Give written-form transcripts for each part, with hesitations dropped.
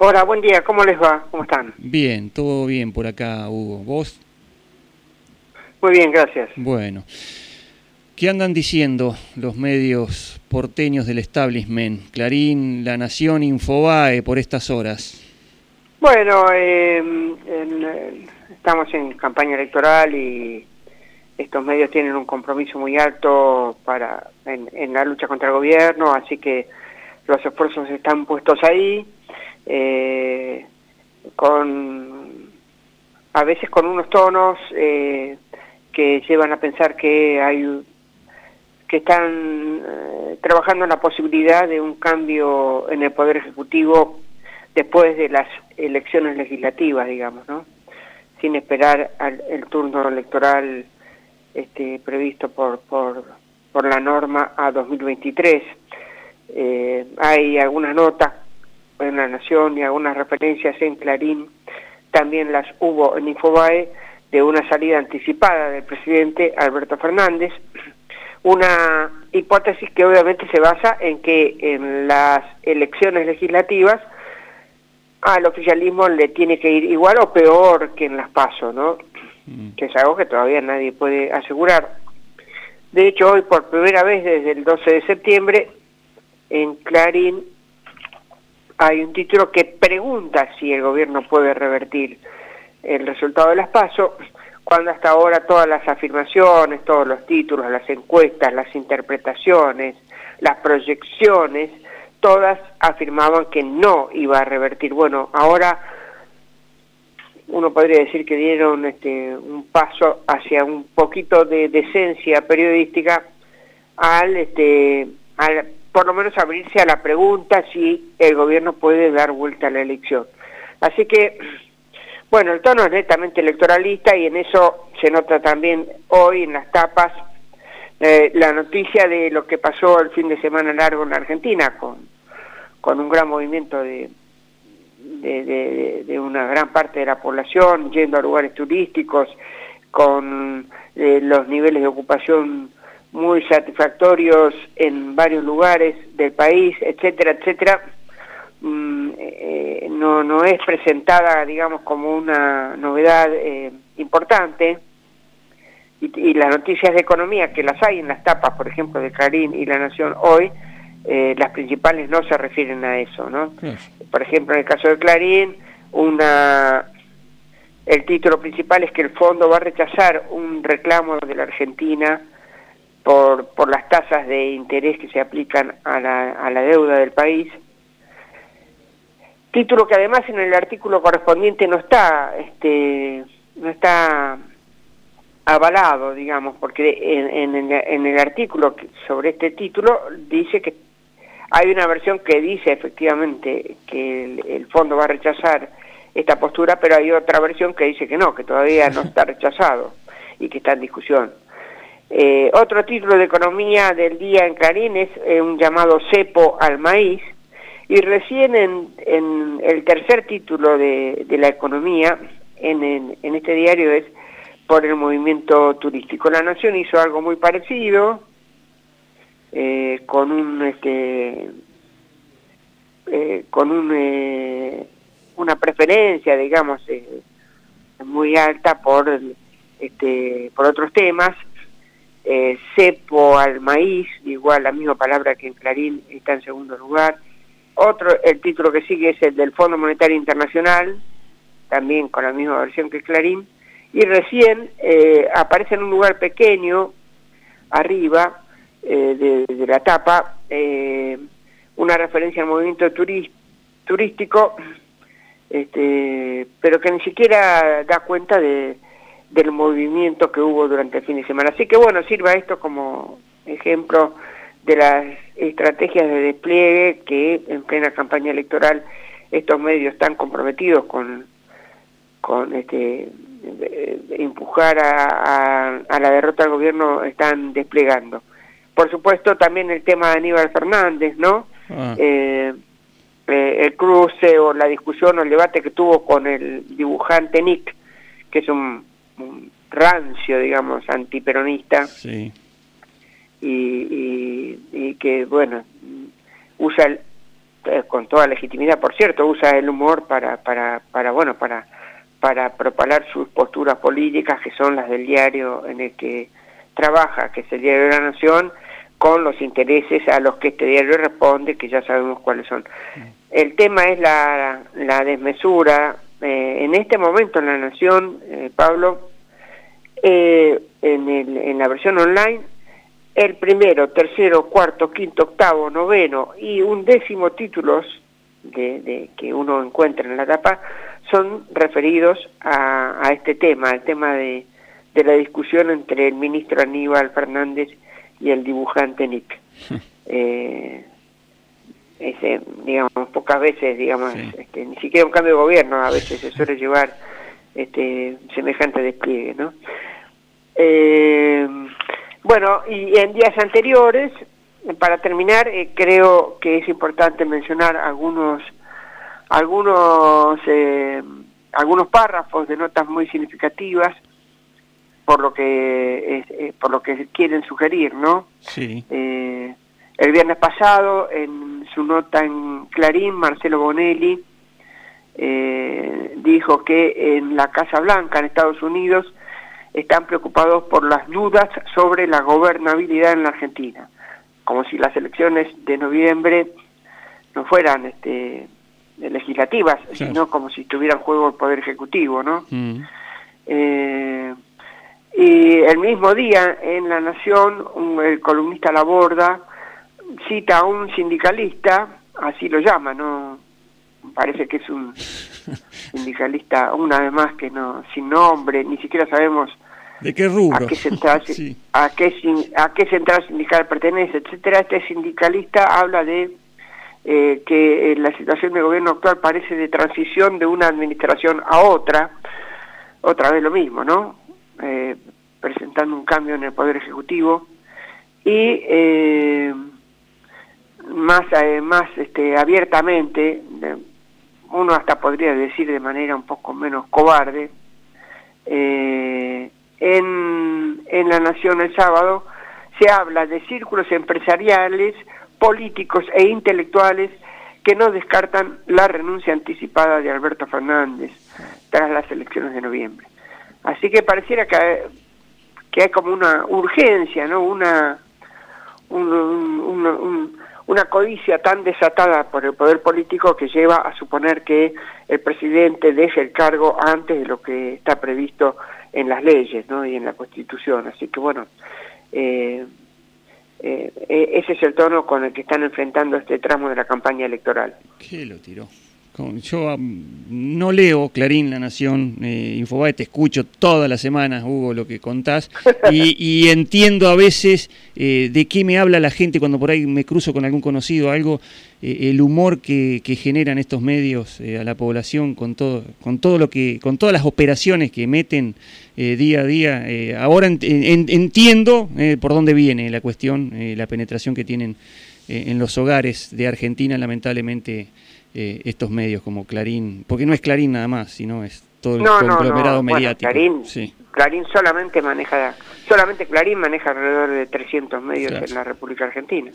Hola, buen día, ¿cómo les va? ¿Cómo están? Bien, todo bien por acá, Hugo. ¿Vos? Muy bien, gracias. Bueno. ¿Qué andan diciendo los medios porteños del establishment? Clarín, La Nación, Infobae, por estas horas. Bueno, estamos en campaña electoral y estos medios tienen un compromiso muy alto en la lucha contra el gobierno, así que los esfuerzos están puestos ahí, a veces con unos tonos que llevan a pensar que están trabajando en la posibilidad de un cambio en el Poder Ejecutivo después de las elecciones legislativas, digamos, ¿no? Sin esperar el turno electoral previsto por la norma a 2023. Hay algunas notas en La Nación y algunas referencias en Clarín, también las hubo en Infobae, de una salida anticipada del presidente Alberto Fernández, una hipótesis que obviamente se basa en que en las elecciones legislativas al oficialismo le tiene que ir igual o peor que en las PASO, ¿no? Que es algo que todavía nadie puede asegurar. De hecho, hoy por primera vez desde el 12 de septiembre, en Clarín hay un título que pregunta si el gobierno puede revertir el resultado de las PASO, cuando hasta ahora todas las afirmaciones, todos los títulos, las encuestas, las interpretaciones, las proyecciones, todas afirmaban que no iba a revertir. Bueno, ahora uno podría decir que dieron un paso hacia un poquito de decencia periodística al por lo menos abrirse a la pregunta si el gobierno puede dar vuelta a la elección. Así que, bueno, el tono es netamente electoralista y en eso se nota también hoy en las tapas la noticia de lo que pasó el fin de semana largo en la Argentina, con un gran movimiento de una gran parte de la población yendo a lugares turísticos, con los niveles de ocupación muy satisfactorios en varios lugares del país, etcétera, etcétera. No es presentada, digamos, como una novedad importante, y las noticias de economía, que las hay en las tapas, por ejemplo, de Clarín y La Nación hoy, las principales no se refieren a eso, ¿no? Por ejemplo, en el caso de Clarín, el título principal es que el fondo va a rechazar un reclamo de la Argentina por las tasas de interés que se aplican a la deuda del país. Título que además en el artículo correspondiente no está avalado, digamos, porque en el artículo sobre este título dice que hay una versión que dice efectivamente que el fondo va a rechazar esta postura, pero hay otra versión que dice que no, que todavía no está rechazado y que está en discusión. Otro título de economía del día en Clarín es un llamado cepo al maíz, y recién en el tercer título de la economía en este diario es por el movimiento turístico. La Nación hizo algo muy parecido, con una preferencia, digamos, muy alta por otros temas. Cepo al maíz, igual la misma palabra que en Clarín, está en segundo lugar. El título que sigue es el del Fondo Monetario Internacional, también con la misma versión que Clarín, y recién aparece en un lugar pequeño, arriba de la tapa, una referencia al movimiento turístico, pero que ni siquiera da cuenta del movimiento que hubo durante el fin de semana. Así que bueno, sirva esto como ejemplo de las estrategias de despliegue que en plena campaña electoral estos medios tan comprometidos con empujar a la derrota del gobierno están desplegando. Por supuesto también el tema de Aníbal Fernández, ¿no? El cruce o la discusión o el debate que tuvo con el dibujante Nick, que es un rancio, digamos, antiperonista. Sí. Y que, bueno, usa con toda legitimidad, por cierto, usa el humor para propalar sus posturas políticas, que son las del diario en el que trabaja, que es el Diario de la Nación, con los intereses a los que este diario responde, que ya sabemos cuáles son. El tema es la desmesura. En este momento en la Nación, Pablo, en la versión online, el primero, tercero, cuarto, quinto, octavo, noveno y 11º títulos que uno encuentra en la tapa son referidos a este tema, al tema de la discusión entre el ministro Aníbal Fernández y el dibujante Nick. Digamos, pocas veces, digamos, sí. Ni siquiera un cambio de gobierno a veces se suele llevar semejante despliegue, ¿no? Bueno, y en días anteriores, para terminar, creo que es importante mencionar algunos párrafos de notas muy significativas por lo que quieren sugerir, ¿no? Sí. El viernes pasado, en su nota en Clarín, Marcelo Bonelli dijo que en la Casa Blanca, en Estados Unidos, están preocupados por las dudas sobre la gobernabilidad en la Argentina, como si las elecciones de noviembre no fueran legislativas, claro, sino como si estuviera en juego el Poder Ejecutivo, ¿no? Y el mismo día, en La Nación, el columnista Laborda cita a un sindicalista, así lo llama, ¿no? Parece que es un sindicalista, una vez más, que no, sin nombre, ni siquiera sabemos de qué rubro, a qué central, sí, a qué central sindical pertenece, etcétera. Este sindicalista habla de que la situación del gobierno actual parece de transición de una administración a otra vez lo mismo, ¿no? Presentando un cambio en el Poder Ejecutivo y más abiertamente, uno hasta podría decir de manera un poco menos cobarde, en La Nación el sábado se habla de círculos empresariales, políticos e intelectuales que no descartan la renuncia anticipada de Alberto Fernández tras las elecciones de noviembre. Así que pareciera que hay como una urgencia, ¿no? Una codicia tan desatada por el poder político que lleva a suponer que el presidente deje el cargo antes de lo que está previsto en las leyes, ¿no? Y en la Constitución. Así que bueno, ese es el tono con el que están enfrentando este tramo de la campaña electoral. ¿Qué lo tiró? Yo no leo Clarín, La Nación, Infobae, te escucho todas las semanas, Hugo, lo que contás, y entiendo a veces de qué me habla la gente cuando por ahí me cruzo con algún conocido, algo, el humor que generan estos medios a la población con todas las operaciones que meten día a día. Ahora entiendo por dónde viene la cuestión, la penetración que tienen en los hogares de Argentina, lamentablemente. Estos medios como Clarín, porque no es Clarín nada más, sino es todo el conglomerado mediático. Bueno, Clarín solamente Clarín maneja alrededor de 300 medios, claro, en la República Argentina.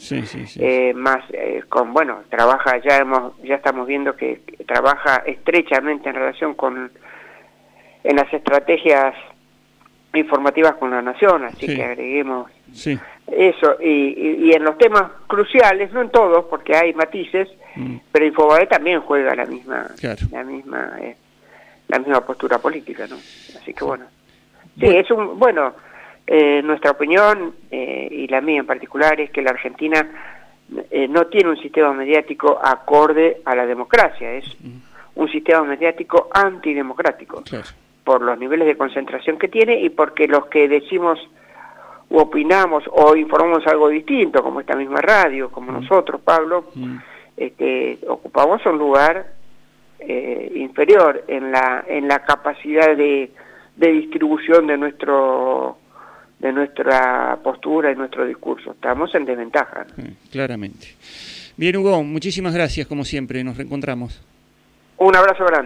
Trabaja, ya estamos viendo que trabaja estrechamente en relación en las estrategias informativas con La Nación, así que agreguemos eso, y en los temas cruciales, no en todos, porque hay matices, pero Infobae también juega la misma postura política, ¿no? Así que nuestra opinión y la mía en particular es que la Argentina no tiene un sistema mediático acorde a la democracia, es un sistema mediático antidemocrático, claro, por los niveles de concentración que tiene y porque los que decimos o opinamos o informamos algo distinto, como esta misma radio, como nosotros, Pablo, ocupamos un lugar inferior en la capacidad de distribución de nuestra postura y nuestro discurso. Estamos en desventaja, ¿no? Claramente. Bien, Hugo, muchísimas gracias, como siempre. Nos reencontramos. Un abrazo grande.